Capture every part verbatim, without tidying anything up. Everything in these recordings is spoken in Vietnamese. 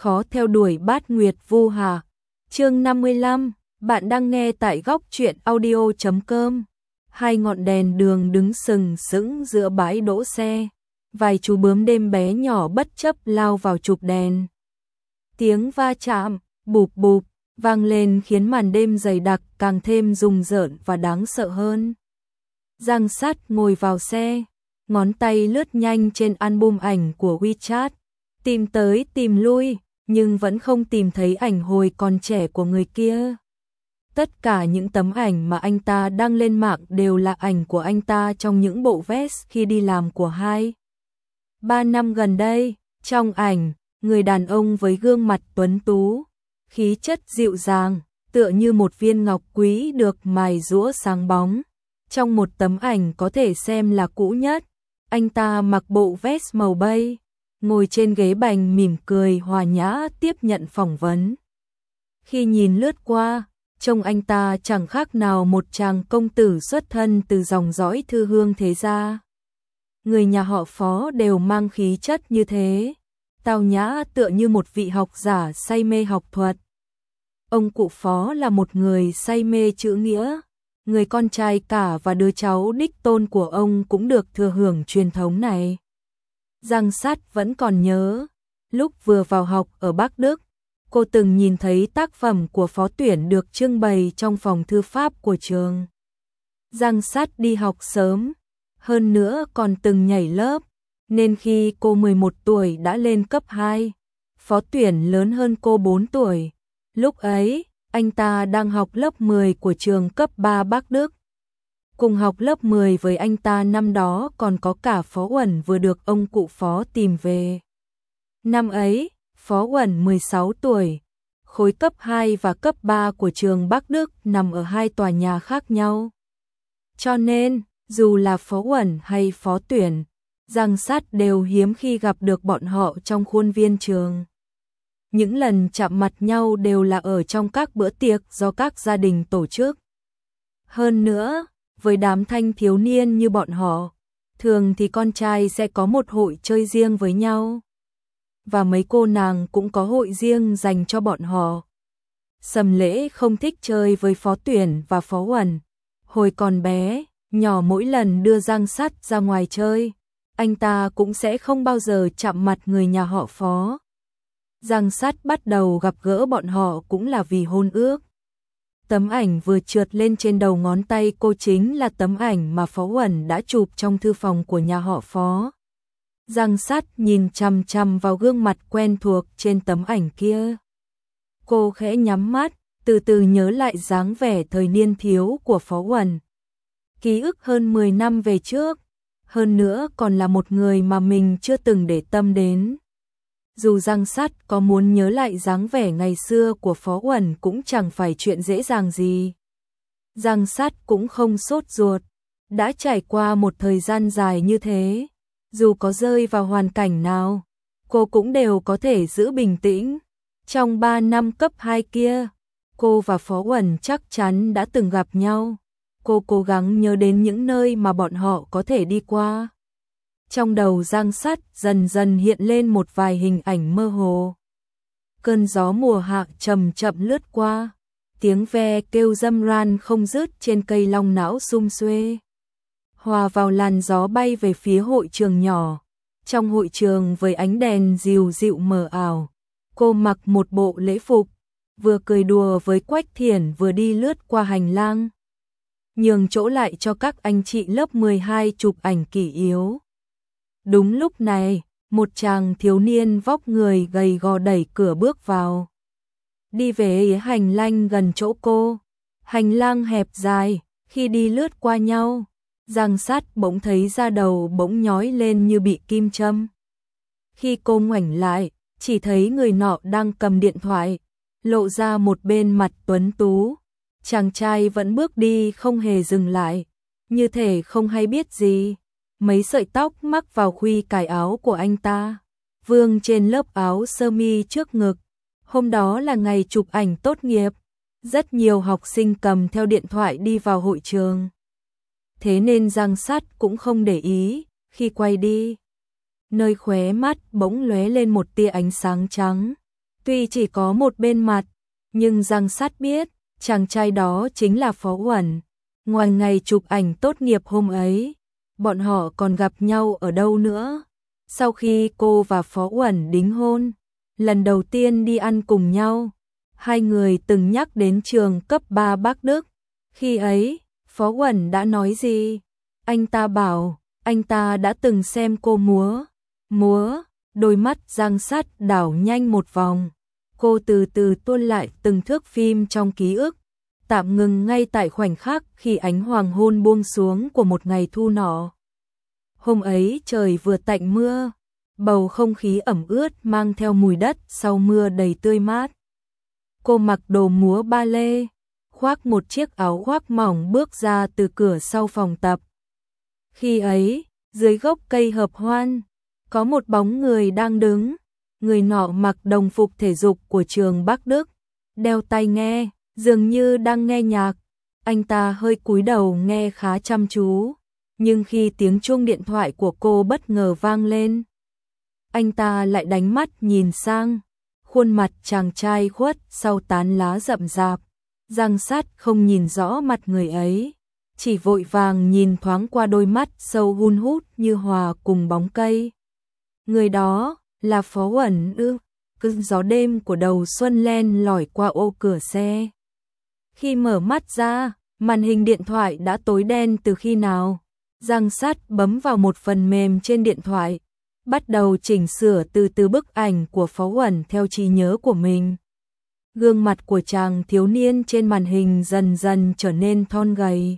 khó theo đuổi bát nguyệt vu hà. Chương năm mươi lăm, bạn đang nghe tại góc truyện audio chấm com. Hai ngọn đèn đường đứng sừng sững giữa bãi đỗ xe. Vài chú bướm đêm bé nhỏ bất chấp lao vào chụp đèn. Tiếng va chạm, bụp bụp, vang lên khiến màn đêm dày đặc càng thêm rùng rợn và đáng sợ hơn. Giang Sắt ngồi vào xe, ngón tay lướt nhanh trên album ảnh của WeChat, tìm tới tìm lui, nhưng vẫn không tìm thấy ảnh hồi còn trẻ của người kia. Tất cả những tấm ảnh mà anh ta đăng lên mạng đều là ảnh của anh ta trong những bộ vest khi đi làm của hai. Ba năm gần đây, trong ảnh, người đàn ông với gương mặt tuấn tú, khí chất dịu dàng, tựa như một viên ngọc quý được mài giũa sáng bóng. Trong một tấm ảnh có thể xem là cũ nhất, anh ta mặc bộ vest màu bay, ngồi trên ghế bành mỉm cười hòa nhã tiếp nhận phỏng vấn. Khi nhìn lướt qua, trông anh ta chẳng khác nào một chàng công tử xuất thân từ dòng dõi thư hương thế gia. Người nhà họ Phó đều mang khí chất như thế, tao nhã tựa như một vị học giả say mê học thuật. Ông cụ Phó là một người say mê chữ nghĩa, người con trai cả và đứa cháu đích tôn của ông cũng được thừa hưởng truyền thống này. Giang Sắt vẫn còn nhớ, lúc vừa vào học ở Bắc Đức, cô từng nhìn thấy tác phẩm của Phó Tuyển được trưng bày trong phòng thư pháp của trường. Giang Sắt đi học sớm, hơn nữa còn từng nhảy lớp, nên khi cô mười một tuổi đã lên cấp hai, Phó Tuyển lớn hơn cô bốn tuổi. Lúc ấy, anh ta đang học lớp mười của trường cấp ba Bắc Đức. Cùng học lớp mười với anh ta năm đó còn có cả Phó Uẩn vừa được ông cụ Phó tìm về. Năm ấy, Phó Uẩn mười sáu tuổi, khối cấp hai và cấp ba của trường Bắc Đức nằm ở hai tòa nhà khác nhau. Cho nên, dù là Phó Uẩn hay Phó Tuyển, Giang Sắt đều hiếm khi gặp được bọn họ trong khuôn viên trường. Những lần chạm mặt nhau đều là ở trong các bữa tiệc do các gia đình tổ chức. Hơn nữa, với đám thanh thiếu niên như bọn họ, thường thì con trai sẽ có một hội chơi riêng với nhau. Và mấy cô nàng cũng có hội riêng dành cho bọn họ. Sầm Lễ không thích chơi với Phó Tuyển và Phó Uẩn. Hồi còn bé, nhỏ mỗi lần đưa Giang Sắt ra ngoài chơi, anh ta cũng sẽ không bao giờ chạm mặt người nhà họ Phó. Giang Sắt bắt đầu gặp gỡ bọn họ cũng là vì hôn ước. Tấm ảnh vừa trượt lên trên đầu ngón tay cô chính là tấm ảnh mà Phó Uẩn đã chụp trong thư phòng của nhà họ Phó. Giang Sắt nhìn chằm chằm vào gương mặt quen thuộc trên tấm ảnh kia. Cô khẽ nhắm mắt, từ từ nhớ lại dáng vẻ thời niên thiếu của Phó Uẩn. Ký ức hơn mười năm về trước, hơn nữa còn là một người mà mình chưa từng để tâm đến. Dù Giang Sắt có muốn nhớ lại dáng vẻ ngày xưa của Phó Uẩn cũng chẳng phải chuyện dễ dàng gì. Giang Sắt cũng không sốt ruột, đã trải qua một thời gian dài như thế, dù có rơi vào hoàn cảnh nào, cô cũng đều có thể giữ bình tĩnh. Trong ba năm cấp hai kia, cô và Phó Uẩn chắc chắn đã từng gặp nhau. Cô cố gắng nhớ đến những nơi mà bọn họ có thể đi qua. Trong đầu Giang Sắt dần dần hiện lên một vài hình ảnh mơ hồ. Cơn gió mùa hạ chậm chậm lướt qua, tiếng ve kêu râm ran không dứt trên cây long não sum xuê. Hòa vào làn gió bay về phía hội trường nhỏ. Trong hội trường với ánh đèn dịu dịu mờ ảo, cô mặc một bộ lễ phục, vừa cười đùa với Quách Thiển vừa đi lướt qua hành lang, nhường chỗ lại cho các anh chị lớp mười hai chụp ảnh kỷ yếu. Đúng lúc này, một chàng thiếu niên vóc người gầy gò đẩy cửa bước vào. Đi về hành lang gần chỗ cô. Hành lang hẹp dài, khi đi lướt qua nhau, Giang Sắt bỗng thấy da đầu bỗng nhói lên như bị kim châm. Khi cô ngoảnh lại, chỉ thấy người nọ đang cầm điện thoại, lộ ra một bên mặt tuấn tú. Chàng trai vẫn bước đi không hề dừng lại, như thể không hay biết gì. Mấy sợi tóc mắc vào khuy cài áo của anh ta, vương trên lớp áo sơ mi trước ngực. Hôm đó là ngày chụp ảnh tốt nghiệp, rất nhiều học sinh cầm theo điện thoại đi vào hội trường. Thế nên Giang Sắt cũng không để ý, khi quay đi, nơi khóe mắt bỗng lóe lên một tia ánh sáng trắng. Tuy chỉ có một bên mặt, nhưng Giang Sát biết, chàng trai đó chính là Phó Uẩn. Ngoài ngày chụp ảnh tốt nghiệp hôm ấy, bọn họ còn gặp nhau ở đâu nữa? Sau khi cô và Phó Uẩn đính hôn, lần đầu tiên đi ăn cùng nhau, hai người từng nhắc đến trường cấp ba Bắc Đức. Khi ấy, Phó Uẩn đã nói gì? Anh ta bảo, anh ta đã từng xem cô múa. Múa, đôi mắt Giang Sát đảo nhanh một vòng. Cô từ từ tuôn lại từng thước phim trong ký ức, tạm ngừng ngay tại khoảnh khắc khi ánh hoàng hôn buông xuống của một ngày thu nọ. Hôm ấy trời vừa tạnh mưa, bầu không khí ẩm ướt mang theo mùi đất sau mưa đầy tươi mát. Cô mặc đồ múa ba lê, khoác một chiếc áo khoác mỏng bước ra từ cửa sau phòng tập. Khi ấy, dưới gốc cây hợp hoan, có một bóng người đang đứng. Người nọ mặc đồng phục thể dục của trường Bắc Đức, đeo tai nghe, dường như đang nghe nhạc. Anh ta hơi cúi đầu nghe khá chăm chú, nhưng khi tiếng chuông điện thoại của cô bất ngờ vang lên, anh ta lại đánh mắt nhìn sang. Khuôn mặt chàng trai khuất sau tán lá rậm rạp. Giang Sát không nhìn rõ mặt người ấy, chỉ vội vàng nhìn thoáng qua đôi mắt sâu hun hút như hòa cùng bóng cây. Người đó là Phó Uẩn ư? Cơn gió đêm của đầu xuân len lỏi qua ô cửa xe. Khi mở mắt ra, màn hình điện thoại đã tối đen từ khi nào. Giang Sát bấm vào một phần mềm trên điện thoại, bắt đầu chỉnh sửa từ từ bức ảnh của Phó Uẩn theo trí nhớ của mình. Gương mặt của chàng thiếu niên trên màn hình dần dần trở nên thon gầy.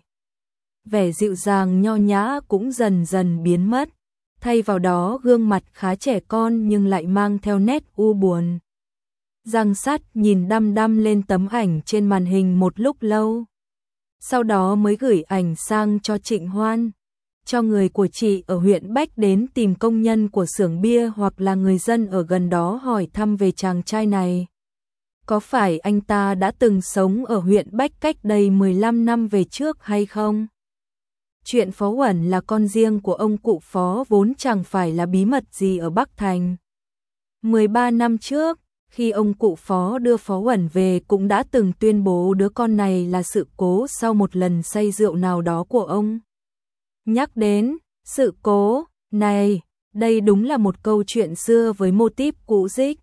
Vẻ dịu dàng nho nhã cũng dần dần biến mất. Thay vào đó gương mặt khá trẻ con nhưng lại mang theo nét u buồn. Giang Sát nhìn đăm đăm lên tấm ảnh trên màn hình một lúc lâu. Sau đó mới gửi ảnh sang cho Trịnh Hoan. Cho người của chị ở huyện Bách đến tìm công nhân của xưởng bia hoặc là người dân ở gần đó hỏi thăm về chàng trai này. Có phải anh ta đã từng sống ở huyện Bách cách đây mười lăm năm về trước hay không? Chuyện Phó Uẩn là con riêng của ông cụ Phó vốn chẳng phải là bí mật gì ở Bắc Thành. mười ba năm trước, khi ông cụ Phó đưa Phó Uẩn về cũng đã từng tuyên bố đứa con này là sự cố sau một lần say rượu nào đó của ông. Nhắc đến sự cố này, đây đúng là một câu chuyện xưa với mô típ cũ dích.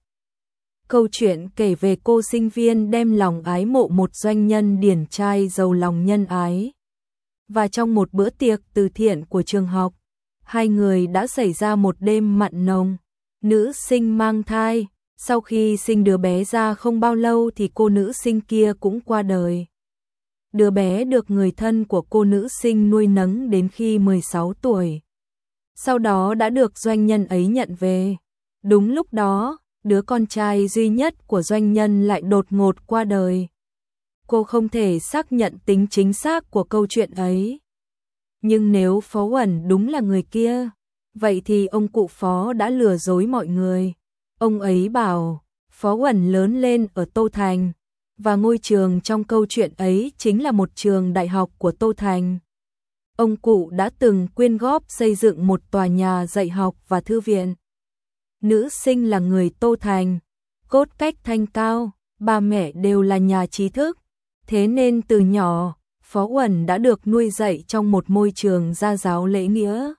Câu chuyện kể về cô sinh viên đem lòng ái mộ một doanh nhân điển trai giàu lòng nhân ái. Và trong một bữa tiệc từ thiện của trường học, hai người đã xảy ra một đêm mặn nồng. Nữ sinh mang thai, sau khi sinh đứa bé ra không bao lâu thì cô nữ sinh kia cũng qua đời. Đứa bé được người thân của cô nữ sinh nuôi nấng đến khi mười sáu tuổi. Sau đó đã được doanh nhân ấy nhận về. Đúng lúc đó, đứa con trai duy nhất của doanh nhân lại đột ngột qua đời. Cô không thể xác nhận tính chính xác của câu chuyện ấy. Nhưng nếu Phó Uẩn đúng là người kia, vậy thì ông cụ Phó đã lừa dối mọi người. Ông ấy bảo Phó Uẩn lớn lên ở Tô Thành, và ngôi trường trong câu chuyện ấy chính là một trường đại học của Tô Thành. Ông cụ đã từng quyên góp xây dựng một tòa nhà dạy học và thư viện. Nữ sinh là người Tô Thành, cốt cách thanh cao, ba mẹ đều là nhà trí thức. Thế nên từ nhỏ, Phó Uẩn đã được nuôi dạy trong một môi trường gia giáo lễ nghĩa.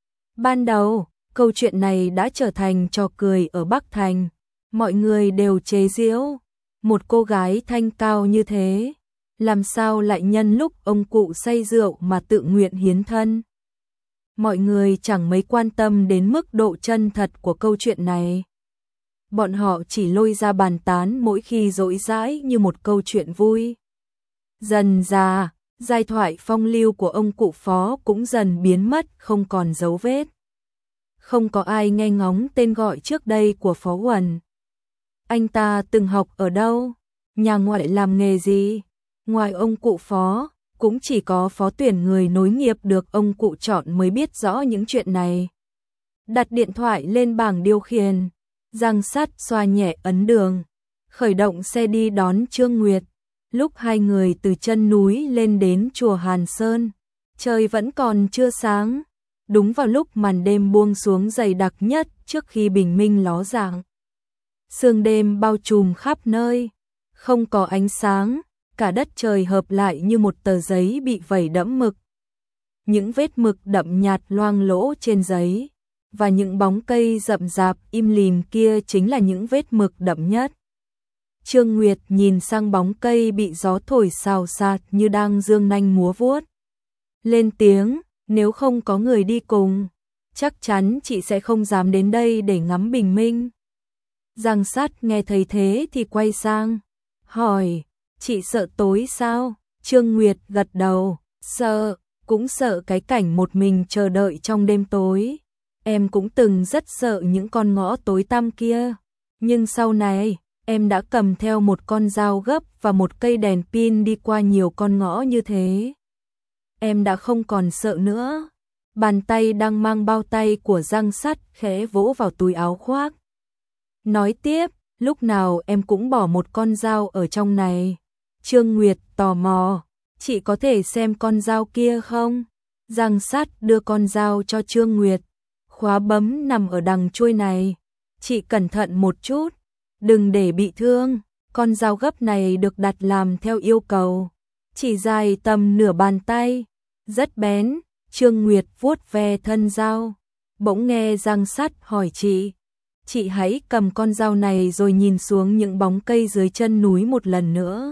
Ban đầu, câu chuyện này đã trở thành trò cười ở Bắc Thành. Mọi người đều chế giễu, một cô gái thanh cao như thế, làm sao lại nhân lúc ông cụ say rượu mà tự nguyện hiến thân. Mọi người chẳng mấy quan tâm đến mức độ chân thật của câu chuyện này. Bọn họ chỉ lôi ra bàn tán mỗi khi rỗi rãi như một câu chuyện vui. Dần dà, giai thoại phong lưu của ông cụ Phó cũng dần biến mất không còn dấu vết. Không có ai nghe ngóng tên gọi trước đây của Phó Uẩn. Anh ta từng học ở đâu? Nhà ngoại làm nghề gì? Ngoài ông cụ Phó, cũng chỉ có phó tuyển người nối nghiệp được ông cụ chọn mới biết rõ những chuyện này. Đặt điện thoại lên bảng điều khiển, Giang Sát xoa nhẹ ấn đường, khởi động xe đi đón Trương Nguyệt. Lúc hai người từ chân núi lên đến chùa Hàn Sơn, trời vẫn còn chưa sáng, đúng vào lúc màn đêm buông xuống dày đặc nhất trước khi bình minh ló dạng. Sương đêm bao trùm khắp nơi, không có ánh sáng, cả đất trời hợp lại như một tờ giấy bị vẩy đẫm mực. Những vết mực đậm nhạt loang lỗ trên giấy, và những bóng cây rậm rạp im lìm kia chính là những vết mực đậm nhất. Trương Nguyệt nhìn sang bóng cây bị gió thổi xào xạc như đang dương nanh múa vuốt. Lên tiếng, nếu không có người đi cùng, chắc chắn chị sẽ không dám đến đây để ngắm bình minh. Giang Sát nghe thấy thế thì quay sang, hỏi, chị sợ tối sao? Trương Nguyệt gật đầu, sợ, cũng sợ cái cảnh một mình chờ đợi trong đêm tối. Em cũng từng rất sợ những con ngõ tối tăm kia, nhưng sau này, em đã cầm theo một con dao gấp và một cây đèn pin đi qua nhiều con ngõ như thế. Em đã không còn sợ nữa. Bàn tay đang mang bao tay của Giang Sắt khẽ vỗ vào túi áo khoác. Nói tiếp, lúc nào em cũng bỏ một con dao ở trong này. Trương Nguyệt tò mò, chị có thể xem con dao kia không? Giang Sắt đưa con dao cho Trương Nguyệt. Khóa bấm nằm ở đằng chuôi này. Chị cẩn thận một chút, đừng để bị thương. Con dao gấp này được đặt làm theo yêu cầu. Chỉ dài tầm nửa bàn tay, rất bén. Trương Nguyệt vuốt ve thân dao, bỗng nghe Giang Sắt hỏi chị, chị hãy cầm con dao này rồi nhìn xuống những bóng cây dưới chân núi một lần nữa.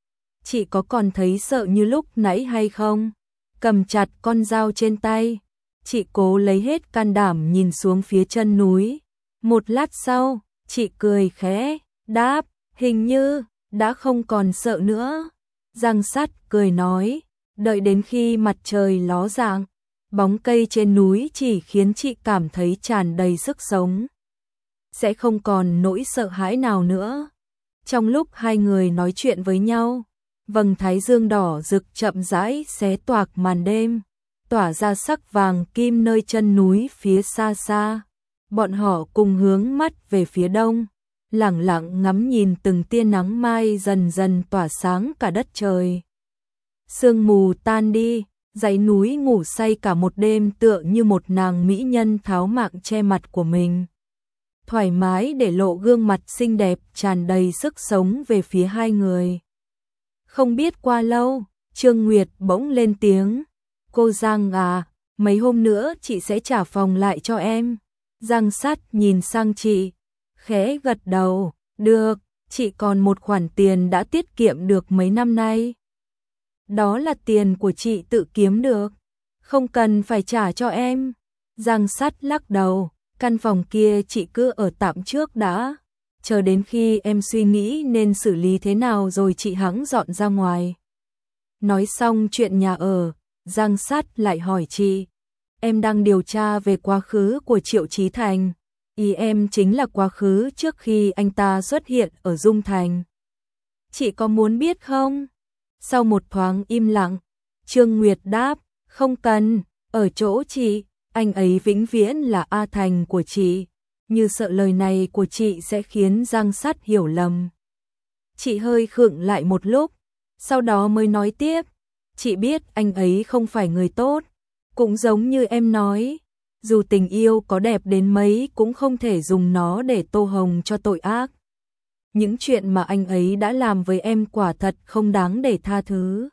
Chị có còn thấy sợ như lúc nãy hay không? Cầm chặt con dao trên tay, chị cố lấy hết can đảm nhìn xuống phía chân núi. Một lát sau, chị cười khẽ, đáp, hình như đã không còn sợ nữa. Giang Sắt cười nói, đợi đến khi mặt trời ló dạng, bóng cây trên núi chỉ khiến chị cảm thấy tràn đầy sức sống. Sẽ không còn nỗi sợ hãi nào nữa. Trong lúc hai người nói chuyện với nhau, vầng thái dương đỏ rực chậm rãi xé toạc màn đêm, tỏa ra sắc vàng kim nơi chân núi phía xa xa. Bọn họ cùng hướng mắt về phía đông, lẳng lặng ngắm nhìn từng tia nắng mai dần dần tỏa sáng cả đất trời. Sương mù tan đi, dãy núi ngủ say cả một đêm tựa như một nàng mỹ nhân tháo mạng che mặt của mình. Thoải mái để lộ gương mặt xinh đẹp tràn đầy sức sống về phía hai người. Không biết qua lâu, Trương Nguyệt bỗng lên tiếng. Cô Giang à, mấy hôm nữa chị sẽ trả phòng lại cho em. Giang Sắt nhìn sang chị, khẽ gật đầu, được, chị còn một khoản tiền đã tiết kiệm được mấy năm nay. Đó là tiền của chị tự kiếm được, không cần phải trả cho em. Giang Sắt lắc đầu, căn phòng kia chị cứ ở tạm trước đã, chờ đến khi em suy nghĩ nên xử lý thế nào rồi chị hẵng dọn ra ngoài. Nói xong chuyện nhà ở, Giang Sắt lại hỏi chị, em đang điều tra về quá khứ của Triệu Chí Thành, ý em chính là quá khứ trước khi anh ta xuất hiện ở Dung Thành. Chị có muốn biết không? Sau một thoáng im lặng, Trương Nguyệt đáp, không cần, ở chỗ chị, anh ấy vĩnh viễn là A Thành của chị. Như sợ lời này của chị sẽ khiến Giang Sắt hiểu lầm. Chị hơi khựng lại một lúc, sau đó mới nói tiếp, chị biết anh ấy không phải người tốt, cũng giống như em nói, dù tình yêu có đẹp đến mấy cũng không thể dùng nó để tô hồng cho tội ác. Những chuyện mà anh ấy đã làm với em quả thật không đáng để tha thứ.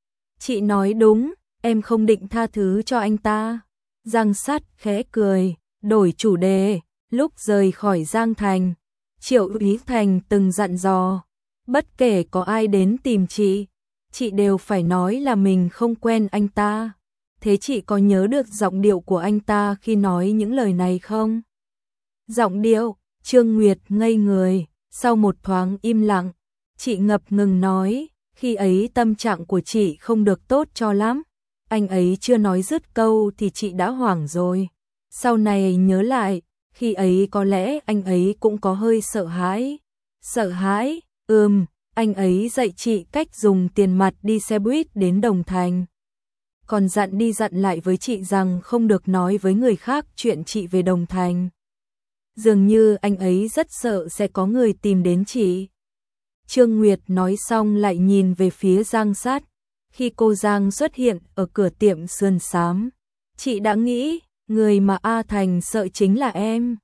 Chị nói đúng, em không định tha thứ cho anh ta. Giang Sắt khẽ cười, đổi chủ đề. Lúc rời khỏi Giang Thành, Triệu Ý Thành từng dặn dò, bất kể có ai đến tìm chị, chị đều phải nói là mình không quen anh ta. Thế chị có nhớ được giọng điệu của anh ta khi nói những lời này không? Giọng điệu, Trương Nguyệt ngây người, sau một thoáng im lặng, chị ngập ngừng nói, khi ấy tâm trạng của chị không được tốt cho lắm. Anh ấy chưa nói dứt câu thì chị đã hoảng rồi. Sau này nhớ lại, khi ấy có lẽ anh ấy cũng có hơi sợ hãi. Sợ hãi, ừm, anh ấy dạy chị cách dùng tiền mặt đi xe buýt đến Đồng Thành. Còn dặn đi dặn lại với chị rằng không được nói với người khác chuyện chị về Đồng Thành. Dường như anh ấy rất sợ sẽ có người tìm đến chị. Trương Nguyệt nói xong lại nhìn về phía Giang Sắt. Khi cô Giang xuất hiện ở cửa tiệm sườn xám, chị đã nghĩ, người mà A Thành sợ chính là em.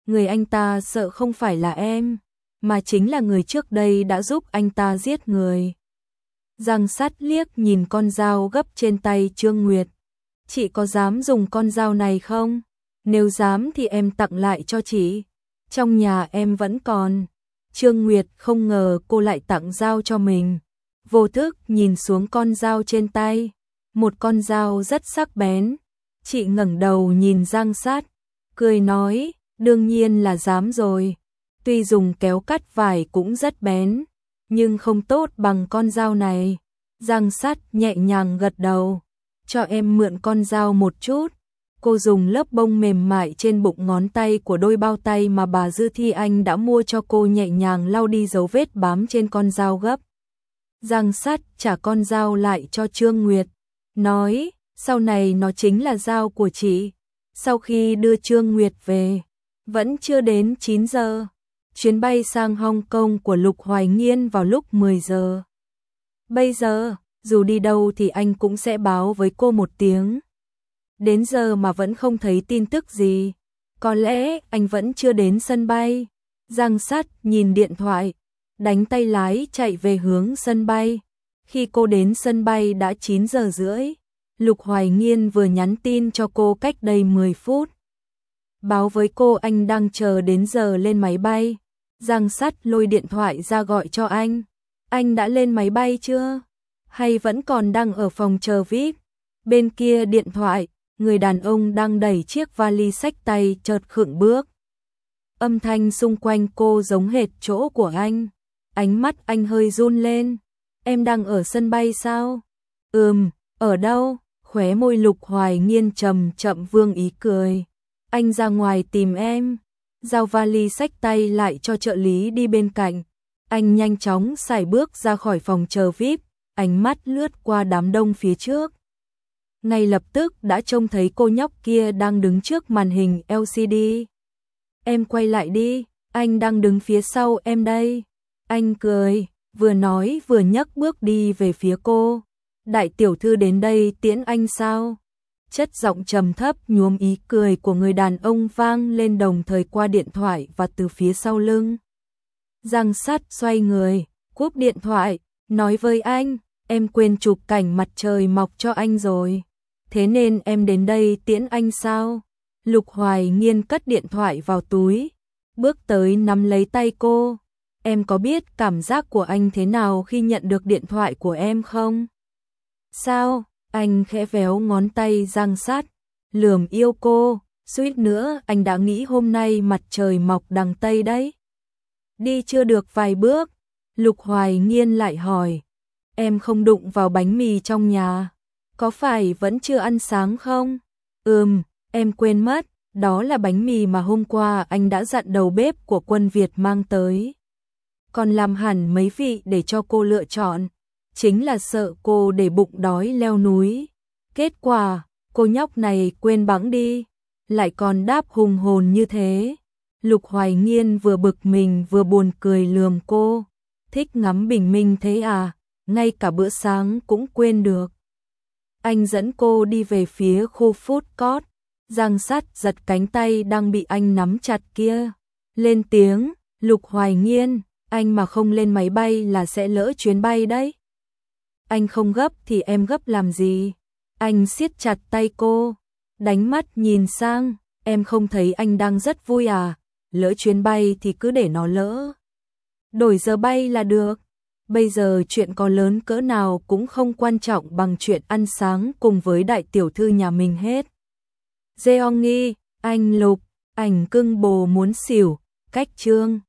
người anh ta sợ không phải là em, mà chính là người trước đây đã giúp anh ta giết người. Giang Sắt liếc nhìn con dao gấp trên tay Trương Nguyệt. Chị có dám dùng con dao này không? Nếu dám thì em tặng lại cho chị. Trong nhà em vẫn còn. Trương Nguyệt không ngờ cô lại tặng dao cho mình. Vô thức nhìn xuống con dao trên tay. Một con dao rất sắc bén. Chị ngẩng đầu nhìn Giang Sắt, cười nói, đương nhiên là dám rồi. Tuy dùng kéo cắt vải cũng rất bén, nhưng không tốt bằng con dao này. Giang Sắt nhẹ nhàng gật đầu, cho em mượn con dao một chút. Cô dùng lớp bông mềm mại trên bụng ngón tay của đôi bao tay mà bà Dư Thi Anh đã mua cho cô nhẹ nhàng lau đi dấu vết bám trên con dao gấp. Giang Sắt trả con dao lại cho Trương Nguyệt, nói, sau này nó chính là dao của chị. Sau khi đưa Trương Nguyệt về, vẫn chưa đến chín giờ. Chuyến bay sang Hong Kong của Lục Hoài Nghiên vào lúc mười giờ. Bây giờ, dù đi đâu thì anh cũng sẽ báo với cô một tiếng. Đến giờ mà vẫn không thấy tin tức gì, có lẽ anh vẫn chưa đến sân bay. Giang Sắt nhìn điện thoại, đánh tay lái chạy về hướng sân bay. Khi cô đến sân bay đã chín giờ rưỡi. Lục Hoài Nghiên vừa nhắn tin cho cô cách đây mười phút. Báo với cô anh đang chờ đến giờ lên máy bay. Giang Sắt lôi điện thoại ra gọi cho anh. Anh đã lên máy bay chưa? Hay vẫn còn đang ở phòng chờ vi ai pi? Bên kia điện thoại, người đàn ông đang đẩy chiếc vali xách tay chợt khựng bước. Âm thanh xung quanh cô giống hệt chỗ của anh. Ánh mắt anh hơi run lên. Em đang ở sân bay sao? Ừm, ở đâu? Khóe môi Lục Hoài Nghiên chậm chậm vương ý cười. Anh ra ngoài tìm em. Giao vali xách tay lại cho trợ lý đi bên cạnh. Anh nhanh chóng sải bước ra khỏi phòng chờ vi ai pi, ánh mắt lướt qua đám đông phía trước. Ngay lập tức đã trông thấy cô nhóc kia đang đứng trước màn hình lờ xê đê. Em quay lại đi, anh đang đứng phía sau em đây. Anh cười, vừa nói vừa nhấc bước đi về phía cô. Đại tiểu thư đến đây tiễn anh sao? Chất giọng trầm thấp nhuốm ý cười của người đàn ông vang lên đồng thời qua điện thoại và từ phía sau lưng. Giang Sắt xoay người, cúp điện thoại, nói với anh, em quên chụp cảnh mặt trời mọc cho anh rồi. Thế nên em đến đây tiễn anh sao? Lục Hoài Nghiên cất điện thoại vào túi, bước tới nắm lấy tay cô. Em có biết cảm giác của anh thế nào khi nhận được điện thoại của em không? Sao? Anh khẽ véo ngón tay Giang Sắt, lườm yêu cô, suýt nữa anh đã nghĩ hôm nay mặt trời mọc đằng Tây đấy. Đi chưa được vài bước, Lục Hoài Nghiên lại hỏi, em không đụng vào bánh mì trong nhà, có phải vẫn chưa ăn sáng không? Ừm, em quên mất, đó là bánh mì mà hôm qua anh đã dặn đầu bếp của Quân Việt mang tới. Còn làm hẳn mấy vị để cho cô lựa chọn. Chính là sợ cô để bụng đói leo núi. Kết quả, cô nhóc này quên bẵng đi, lại còn đáp hùng hồn như thế. Lục Hoài Nghiên vừa bực mình vừa buồn cười lườm cô. Thích ngắm bình minh thế à, ngay cả bữa sáng cũng quên được. Anh dẫn cô đi về phía khu food court. Giang Sắt giật cánh tay đang bị anh nắm chặt kia. Lên tiếng, Lục Hoài Nghiên, anh mà không lên máy bay là sẽ lỡ chuyến bay đấy. Anh không gấp thì em gấp làm gì? Anh siết chặt tay cô, đánh mắt nhìn sang, em không thấy anh đang rất vui à? Lỡ chuyến bay thì cứ để nó lỡ. Đổi giờ bay là được. Bây giờ chuyện có lớn cỡ nào cũng không quan trọng bằng chuyện ăn sáng cùng với đại tiểu thư nhà mình hết. Jeong Nghi, anh Lục, ảnh cưng bồ muốn xỉu, cách chương.